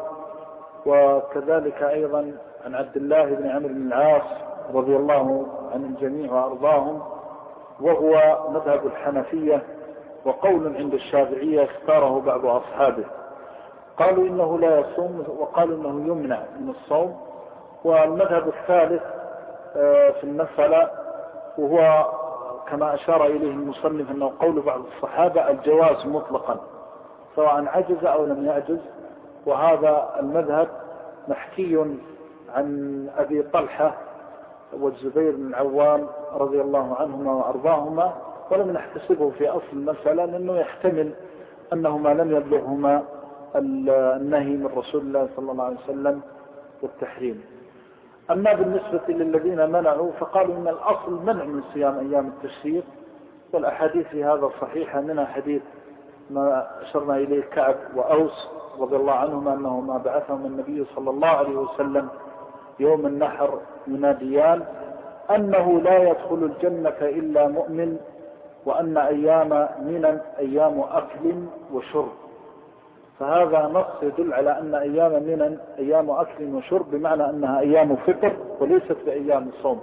وكذلك أيضا عن عبد الله بن عمرو بن العاص رضي الله عن الجميع وأرضاهم، وهو مذهب الحنفية وقول عند الشافعية اختاره بعض أصحابه. قالوا إنه لا يصوم، وقالوا إنه يمنع من الصوم. والمذهب الثالث في المسألة وهو كما أشار إليه المصنف أنه قول بعض الصحابة الجواز مطلقا سواء عجز أو لم يعجز. وهذا المذهب محكي عن أبي طلحة والزبير بن العوام رضي الله عنهما وأرضاهما، ولم نحتسبه في أصل المسألة لأنه يحتمل أنهما لم يبلغهما النهي من رسول الله صلى الله عليه وسلم والتحريم. أما بالنسبة للذين منعوا فقالوا إن الأصل منع من صيام أيام التشريق، والأحاديث في هذا صحيحة، منها حديث ما أشرنا إليه كعب وأوس رضي الله عنهما أنهما بعثهم النبي صلى الله عليه وسلم يوم النحر يناديان أنه لا يدخل الجنة إلا مؤمن، وأن أيام منى أيام أكل وشرب. فهذا نص يدل على أن أيام منى أيام أكل وشرب، بمعنى أنها أيام فطر وليست بأيام الصوم.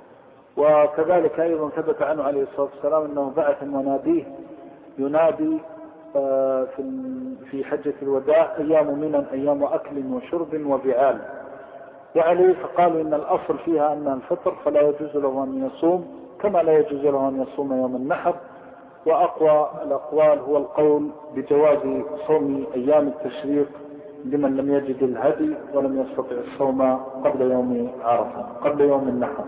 وكذلك أيضا ثبت عنه عليه الصلاة والسلام أنه بعث مناديه ينادي في حجة الوداع أيام منى أيام أكل وشرب وبعال. وعليه فقالوا إن الأصل فيها أنها الفطر فلا يجوز له أن يصوم كما لا يجوز له أن يصوم يوم النحر. وأقوى الأقوال هو القول بجواز صوم أيام التشريق لمن لم يجد الهدي ولم يستطع الصوم قبل يوم عرفة قبل يوم النحر.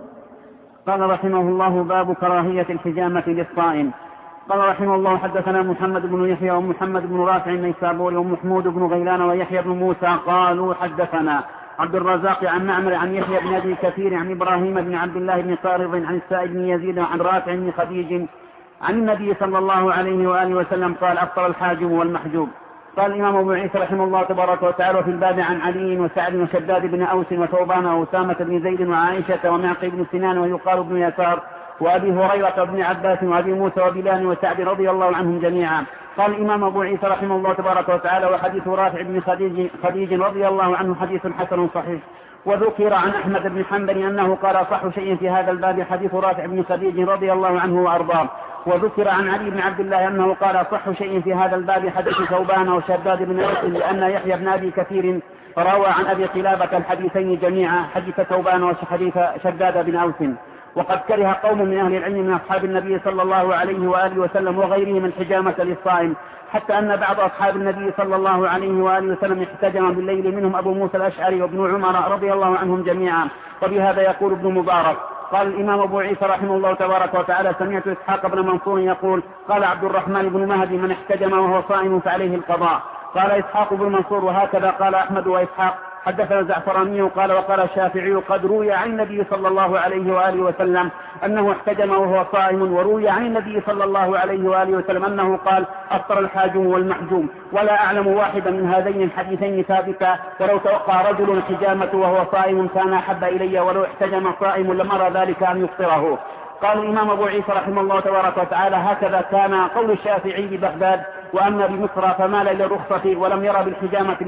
قال رحمه الله: باب كراهية الحجامة للصائم. قال رحمه الله: حدثنا محمد بن يحيى ومحمد بن رافع النيسابوري ومحمود بن غيلان ويحيى بن موسى قالوا حدثنا عبد الرزاق عن معمر عن يحيى بن أبي كثير عن إبراهيم بن عبد الله بن قارض عن السائب بن يزيد عن رافع بن خديج عن النبي صلى الله عليه وآله وسلم قال: أفطر الحاجم والمحجوب. قال الإمام أبو عيسى رحمه الله تبارك وتعالى: في الباب عن علي وسعد وشداد بن أوس وثوبان وأسامة بن زيد وعائشة ومعقل بن سنان ويقال بن يسار وأبي هريرة بن عباس وأبي موسى وبلال وسعد رضي الله عنهم جميعا. قال الإمام أبو عيسى رحمه الله تبارك وتعالى: وحديث رافع بن خديج رضي الله عنه حديث حسن صحيح. وذكر عن أحمد بن حنبل أنه قال: صح شيء في هذا الباب حديث رافع بن خديج رضي الله عنه وأرضاه. وذكر عن علي بن عبد الله أنه قال: صح شيء في هذا الباب حديث ثوبان وشداد بن أوس، لأن يحيى بن أبي كثير روى عن أبي قلابة الحديثين جميعا، حديث ثوبان وحديث شداد بن أوس. وقد كره قوم من أهل العلم من أصحاب النبي صلى الله عليه وآله وسلم وغيرهم الحجامة للصائم، حتى أن بعض أصحاب النبي صلى الله عليه وآله وسلم احتجم بالليل، منهم أبو موسى الأشعري وابن عمر رضي الله عنهم جميعا. وبهذا يقول ابن مبارك. قال الإمام أبو عيسى رحمه الله تبارك وتعالى: سمعت إسحاق بن منصور يقول: قال عبد الرحمن بن مهدي: من احتجم وهو صائم فعليه القضاء. قال إسحاق بن منصور: وهكذا قال أحمد وإسحاق. حدثنا الزعفراني قال: وقال الشافعي: قد روي عن النبي صلى الله عليه وآله وسلم أنه احتجم وهو صائم، وروي عن النبي صلى الله عليه وآله وسلم أنه قال: أفطر الحاجم والمحجوم. ولا أعلم واحدا من هذين الحديثين ثابتا، ولو توقع رجل حجامة وهو صائم كان أحب إلي، ولو احتجم صائم لمر ذلك أن يفطره. قال الإمام أبو عيسى رحمه الله تبارك وتعالى: هكذا كان قول الشافعي ببغداد. وأما بمصر فمال إلى الرخصة، ولم يرى بالحجامة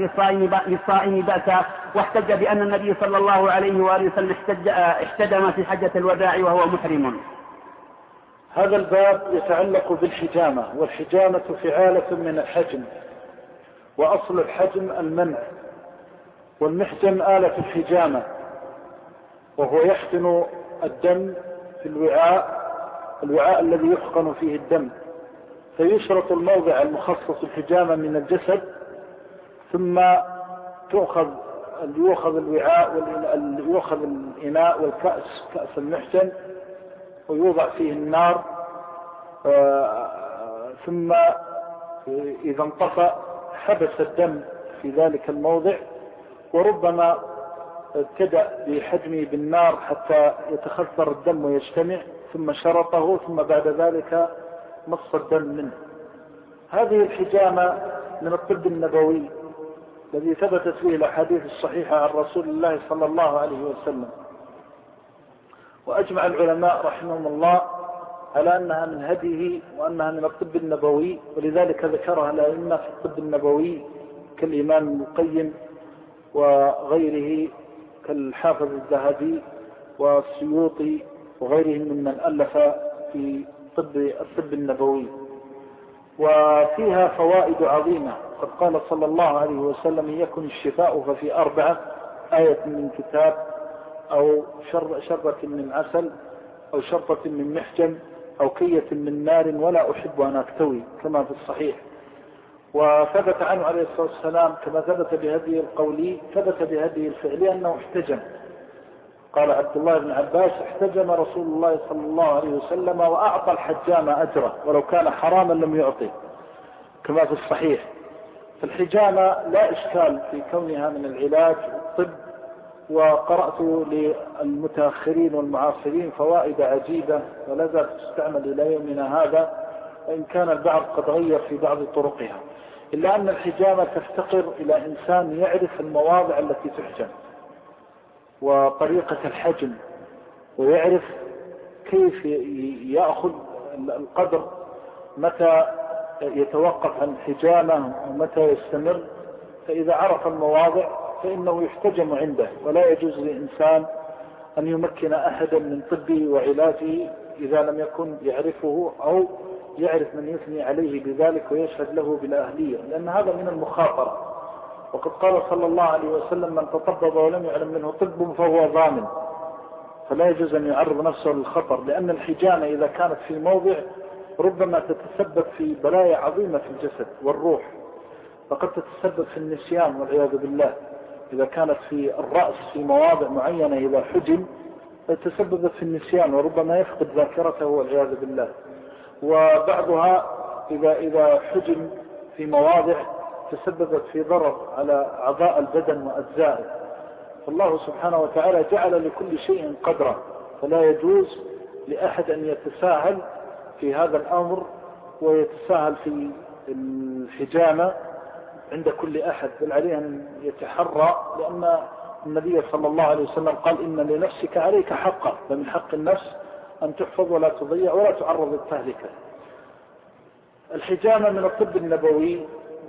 للصائم بأسا، واحتج بأن النبي صلى الله عليه وآله وسلم احتجم في حجة الوداع وهو محرم. هذا الباب يتعلق بالحجامة، والحجامة فعالة من الحجم، وأصل الحجم المنع، والمحجم آلة الحجامة، وهو يحقن الدم في الوعاء الذي يحقن فيه الدم، فيشرط الموضع المخصص الحجامة من الجسد، ثم يؤخذ الوعاء يؤخذ الإناء والكأس، كأس المحجم، ويوضع فيه النار، ثم إذا انطفأ حبس الدم في ذلك الموضع، وربما ابتدأ بحجمه بالنار حتى يتخثر الدم ويجتمع، ثم شرطه، ثم بعد ذلك مص الدم منه. هذه الحجامة من الطب النبوي الذي ثبتت فيه الأحاديث الصحيحة عن رسول الله صلى الله عليه وسلم، وأجمع العلماء رحمهم الله على أنها من هديه وأنها من الطب النبوي، ولذلك ذكرها الأئمة في الطب النبوي كالإمام ابن القيم وغيره كالحافظ الذهبي والسيوطي وغيرهم ممن ألف في الطب النبوي. وفيها فوائد عظيمة. قد قال صلى الله عليه وسلم: إن يكن الشفاء ففي 4: آية من كتاب، أو شربة من عسل، أو شربة من محجم، أو كية من نار، ولا أحب أن أكتوي، كما في الصحيح. وثبت عنه عليه الصلاة والسلام كما ثبت بهذه القولي ثبت بهذه الفعلية أنه احتجم. قال عبد الله بن عباس: احتجم رسول الله صلى الله عليه وسلم وأعطى الحجام أجره، ولو كان حراما لم يعطي، كما في الصحيح. فالحجامة لا إشكال في كونها من العلاج والطب، وقرأت للمتأخرين والمعاصرين فوائد عجيبة ولا زالت تستعمل إلى يومنا هذا، وإن كان البعض قد غير في بعض طرقها، إلا أن الحجامة تفتقر إلى إنسان يعرف المواضع التي تحجم وطريقة الحجم، ويعرف كيف يأخذ القدر، متى يتوقف عن الحجامة ومتى يستمر. فإذا عرف المواضع فإنه يحتجم عنده، ولا يجوز لإنسان أن يمكن أحدا من طبه وعلاجه إذا لم يكن يعرفه أو يعرف من يثني عليه بذلك ويشهد له بالأهلية، لأن هذا من المخاطرة. وقد قال صلى الله عليه وسلم: من تطبب ولم يعلم منه طب فهو ضامن. فلا يجوز أن يعرض نفسه للخطر، لأن الحجامة إذا كانت في موضع ربما تتسبب في بلايا عظيمة في الجسد والروح، فقد تتسبب في النسيان والعياذ بالله. إذا كانت في الرأس في مواضع معينة إذا حجم تسببت في النسيان وربما يفقد ذاكرته والعياذ بالله. وبعضها إذا حجم في مواضع تسببت في ضرر على أعضاء البدن وأجزائه. فالله سبحانه وتعالى جعل لكل شيء قدرا، فلا يجوز لأحد أن يتساهل في هذا الأمر ويتساهل في الحجامة عند كل أحد، بل عليه أن يتحرى، لأن النبي صلى الله عليه وسلم قال إن لنفسك عليك حقا، فمن حق النفس أن تحفظ ولا تضيع ولا تعرض للتهلكة. الحجامة من الطب النبوي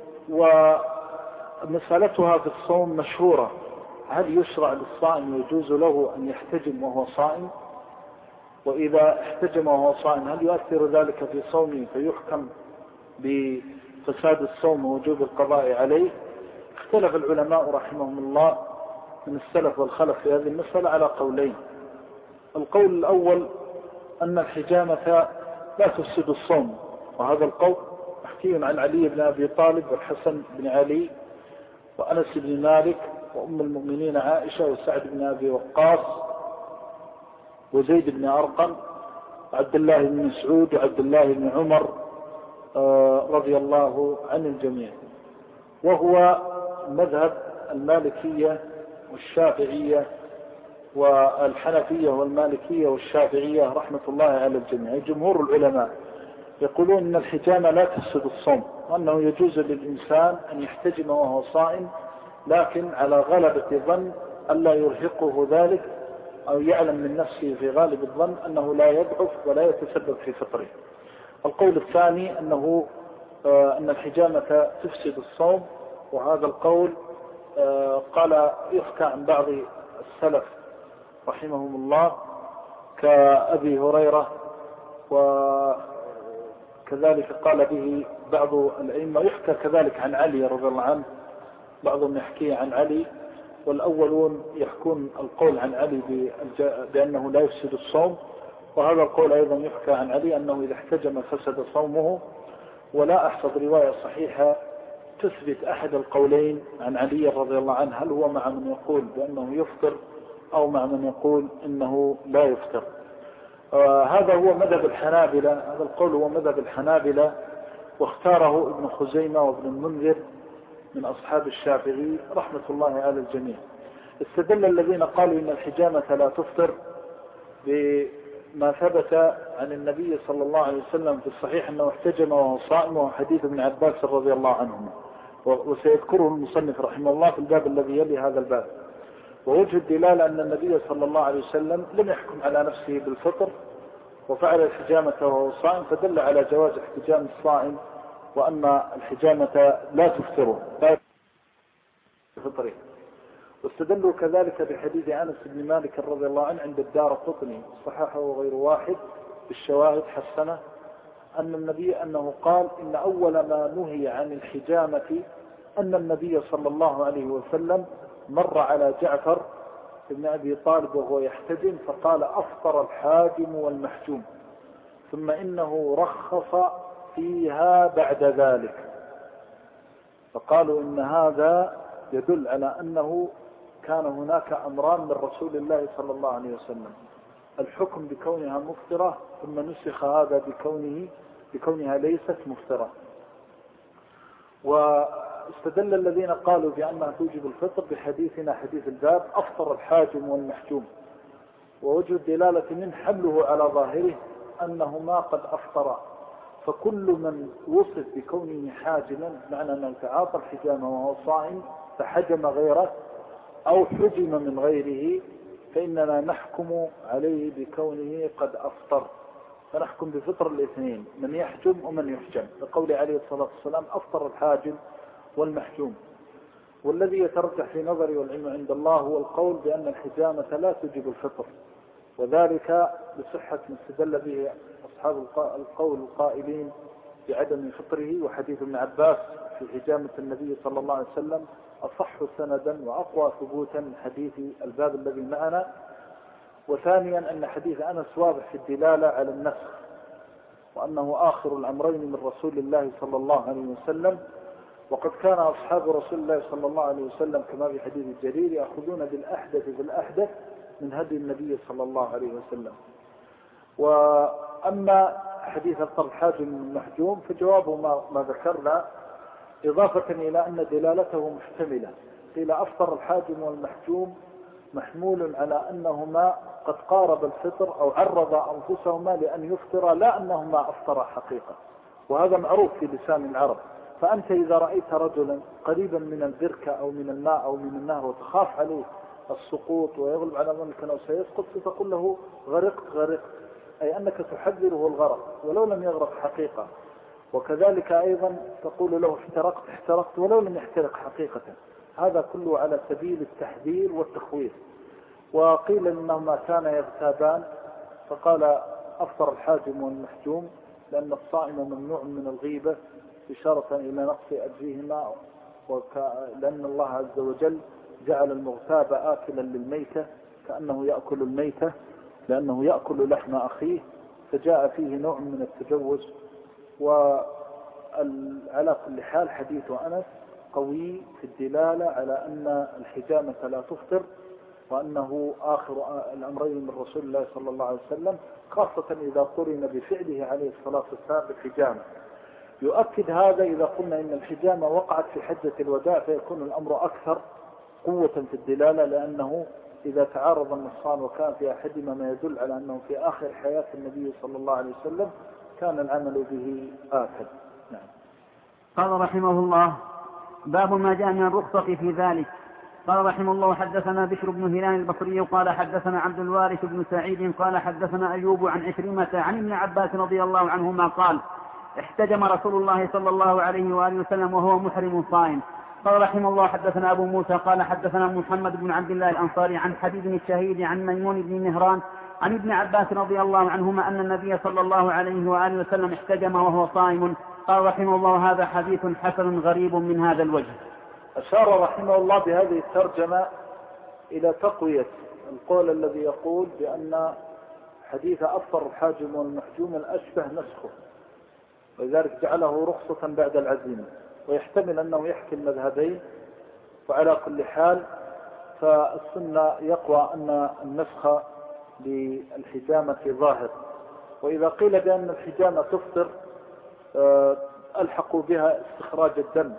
ومسألتها في الصوم مشهورة. هل يشرع للصائم ويجوز له أن يحتجم وهو صائم؟ وإذا احتجم وهو صائم هل يؤثر ذلك في صومه فيحكم بفساد الصوم ووجوب القضاء عليه؟ اختلف العلماء رحمهم الله من السلف والخلف في هذه المسألة على قولين. القول الأول أن الحجامة لا تفسد الصوم، وهذا القول محكي عن علي بن أبي طالب والحسن بن علي وأنس بن مالك وأم المؤمنين عائشة وسعد بن أبي وقاص وزيد بن أرقم وعبد الله بن مسعود وعبد الله بن عمر رضي الله عن الجميع. وهو مذهب المالكية والشافعية والحنفية والمالكية والشافعية رحمة الله على الجميع. جمهور العلماء يقولون أن الحجامة لا تفسد الصوم، وأنه يجوز للإنسان أن يحتجم وهو صائم، لكن على غلبة ظن ألا يرهقه ذلك، أو يعلم من نفسه في غالب الظن أنه لا يضعف ولا يتسبب في فطره. القول الثاني أن الحجامة تفسد الصوم، وهذا القول قال يحكى عن بعض السلف رحمهم الله كأبي هريرة، وكذلك قال به بعض الأئمة. يحكى كذلك عن علي رضي الله عنه، بعضهم يحكي عن علي، والأولون يحكون القول عن علي بأنه لا يفسد الصوم، وهذا القول أيضا يحكى عن علي أنه إذا احتجم فسد صومه. ولا أحفظ رواية صحيحة تثبت أحد القولين عن علي رضي الله عنه، هل هو مع من يقول بأنه يفطر أو مع من يقول إنه لا يفطر. هذا هو مذهب الحنابلة، هذا القول هو مذهب الحنابلة، واختاره ابن خزيمة وابن المنذر من أصحاب الشافعي رحمة الله على الجميع. استدل الذين قالوا إن الحجامة لا تفطر بما ثبت عن النبي صلى الله عليه وسلم في الصحيح أنه احتجم وهو صائم، وهو حديث ابن عباس رضي الله عنهما، وسيذكره المصنف رحمه الله في الباب الذي يلي هذا الباب. ووجه الدلالة أن النبي صلى الله عليه وسلم لم يحكم على نفسه بالفطر وفعل الحجامة وهو صائم، فدل على جواز احتجام الصائم، وأن الحجامة لا تفطره بفطره. واستدلوا كذلك بحديث أنس بن مالك رضي الله عنه عند الدارقطني صححه غير واحد بالشواهد حسنة، أن النبي أنه قال إن أول ما نهي عن الحجامة أن النبي صلى الله عليه وسلم مر على جعفر بن أبي طالب وهو يحتجم فقال أفطر الحاجم والمحجوم، ثم إنه رخص فيها بعد ذلك. فقالوا إن هذا يدل على أنه كان هناك أمران من رسول الله صلى الله عليه وسلم: الحكم بكونها مفطرة، ثم نسخ هذا بكونها ليست مفطرة. واستدل الذين قالوا بأنها توجب الفطر بحديثنا حديث الباب أفطر الحاجم والمحجوم، ووجه الدلالة من حمله على ظاهره أنهما قد أفطرا، فكل من وصف بكونه حاجما معنى أنه تعاطى الحجامة وهو صائم فحجم غيره أو حجم من غيره، فإننا نحكم عليه بكونه قد أفطر، فنحكم بفطر الاثنين، من يحجم ومن يحجم، لقول عليه الصلاة والسلام أفطر الحاجم والمحجوم. والذي يترجح في نظري والعلم عند الله هو القول بأن الحجامة لا تجب الفطر، وذلك بصحة ما استدل به أصحاب القول القائلين بعدم فطره، وحديث ابن عباس في حجامة النبي صلى الله عليه وسلم أصح سندا وأقوى ثبوتا من حديث الباب الذي معنا. وثانيا أن حديث أنس واضح في الدلالة على النسخ، وأنه آخر الأمرين من رسول الله صلى الله عليه وسلم. وقد كان أصحاب رسول الله صلى الله عليه وسلم كما في حديث الجرير يأخذون بالأحدث بالأحدث من هدي النبي صلى الله عليه وسلم. وأما حديث أفطر الحاجم المحجوم فجوابه ما ذكرنا، إضافة إلى أن دلالته محتملة. قيل أفطر الحاجم والمحجوم محمول على أنهما قد قارب الفطر أو عرض أنفسهما لأن يفطر، لا أنهما أفطر حقيقة، وهذا معروف في لسان العرب. فأنت إذا رأيت رجلا قريبا من البركة أو من الماء أو من النهر وتخاف عليه السقوط ويغلب على ظنك أنه سيسقط فتقول له غرقت، أي أنك تحذره الغرق ولو لم يغرق حقيقة. وكذلك أيضا تقول له احترقت ولو لم يحترق حقيقة. هذا كله على سبيل التحذير والتخويف. وقيل إنهما كانا يغتابان، فقال أفطر الحاجم والمحجوم لأن الصائم ممنوع من الغيبة إشارة إلى نقص أجرهما، لأن الله عز وجل جعل المغتاب آكلا للميتة كأنه يأكل الميتة لأنه يأكل لحم أخيه، فجاء فيه نوع من التجوز. وعلى كل حال حديث أنس قوي في الدلالة على أن الحجامة لا تفطر، وأنه آخر الأمرين من رسول الله صلى الله عليه وسلم، خاصة إذا قرن بفعله عليه الصلاة والسلام بالحجامة. يؤكد هذا إذا قلنا إن الحجامة وقعت في حجة الوداع فيكون الأمر أكثر قوة في الدلالة، لأنه إذا تعارض النصان وكان في أحدهما ما يدل على أنه في آخر حياة النبي صلى الله عليه وسلم كان العمل به آكد. نعم. قال رحمه الله: باب ما جاء من الرخصة في ذلك. قال رحمه الله: حدثنا بشر بن هلال البصري قال حدثنا عبد الوارث بن سعيد قال حدثنا أيوب عن عكرمة عن ابن عباس رضي الله عنهما قال: احتجم رسول الله صلى الله عليه وآله وسلم وهو محرم صائم. قال رحمه الله: حدثنا أبو موسى قال حدثنا محمد بن عبد الله الأنصاري عن حبيب الشهيد عن ميمون بن مهران عن ابن عباس رضي الله عنهما أن النبي صلى الله عليه وآله وسلم احتجم وهو صائم. قال رحمه الله: هذا حديث حسن غريب من هذا الوجه. أشار رحمه الله بهذه الترجمة إلى تقوية القول الذي يقول بأن حديث أفطر الحاجم والمحجوم الأشبه نسخه، ولذلك جعله رخصة بعد العزيمة، ويحتمل أنه يحكي المذهبين. وعلى كل حال فالسنة يقوى أن النسخ للحجامة ظاهر. وإذا قيل بأن الحجامة تفطر ألحقوا بها استخراج الدم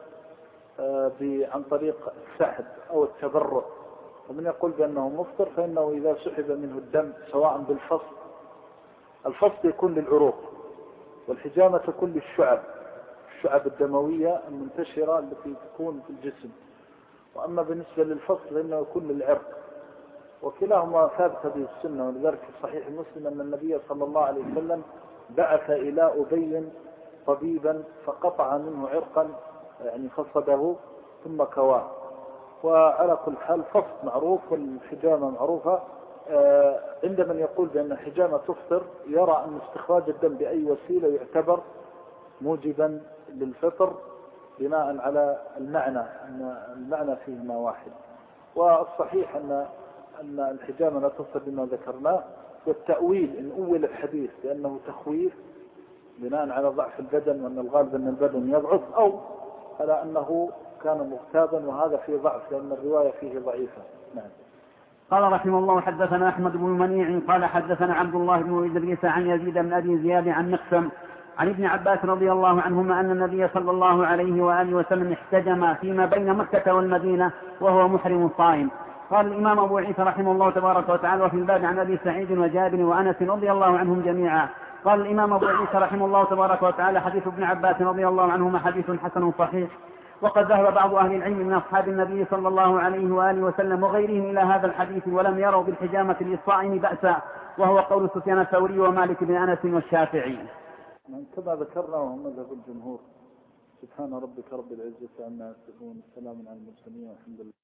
عن طريق السحب أو التبرع، ومن يقول بأنه مفطر فإنه إذا سحب منه الدم سواء بالفصل، الفصل يكون للعروق والحجامة تكون للشعب الدموية المنتشرة التي تكون في الجسم. وأما بالنسبة للفصل فإنه يكون للعرق، وكلاهما ثابت به السنة. ولذلك في صحيح مسلم أن النبي صلى الله عليه وسلم بعث إلى أبي طبيبا فقطع منه عرقا، يعني فصده ثم كواه. وعلى كل حال الفصل معروف والحجامة معروفة. عند من يقول بأن الحجامة تفطر يرى أن استخراج الدم بأي وسيلة يعتبر موجبا للفطر بناء على المعنى، أن المعنى فيهما واحد. والصحيح أن الحجامة لا تفطر بما ذكرناه. والتأويل إن أول الحديث لأنه تخويف بناء على ضعف البدن وأن الغالب أن البدن يضعف، أو على أنه كان مغتابا، وهذا فيه ضعف لأن الرواية فيه ضعيفة. نعم. قال رحمه الله: حدثنا أحمد بن منيع قال حدثنا عبد الله بن إدريس عن يزيد بن أبي زياد عن مقسم عن ابن عباس رضي الله عنهما أن النبي صلى الله عليه وآله وسلم احتجم فيما بين مكة والمدينة وهو محرم صائم. قال الإمام أبو عيسى رحمه الله تبارك وتعالى: وفي الباب عن أبي سعيد وجابر وأنس رضي الله عنهم جميعا. قال الإمام أبو عيسى رحمه الله تبارك وتعالى: حديث ابن عباس رضي الله عنهما حديث حسن صحيح. وقد ذهب بعض أهل العلم من أصحاب النبي صلى الله عليه وآله وسلم وغيرهم إلى هذا الحديث ولم يروا بالحجامة للصائم بأسا، وهو قول سفيان الثوري ومالك بن أنس والشافعي. كما ذكرنا وهم مذهب الجمهور. سبحان ربك رب العزة عما يصفون، سلام على المرسلين والحمد لله.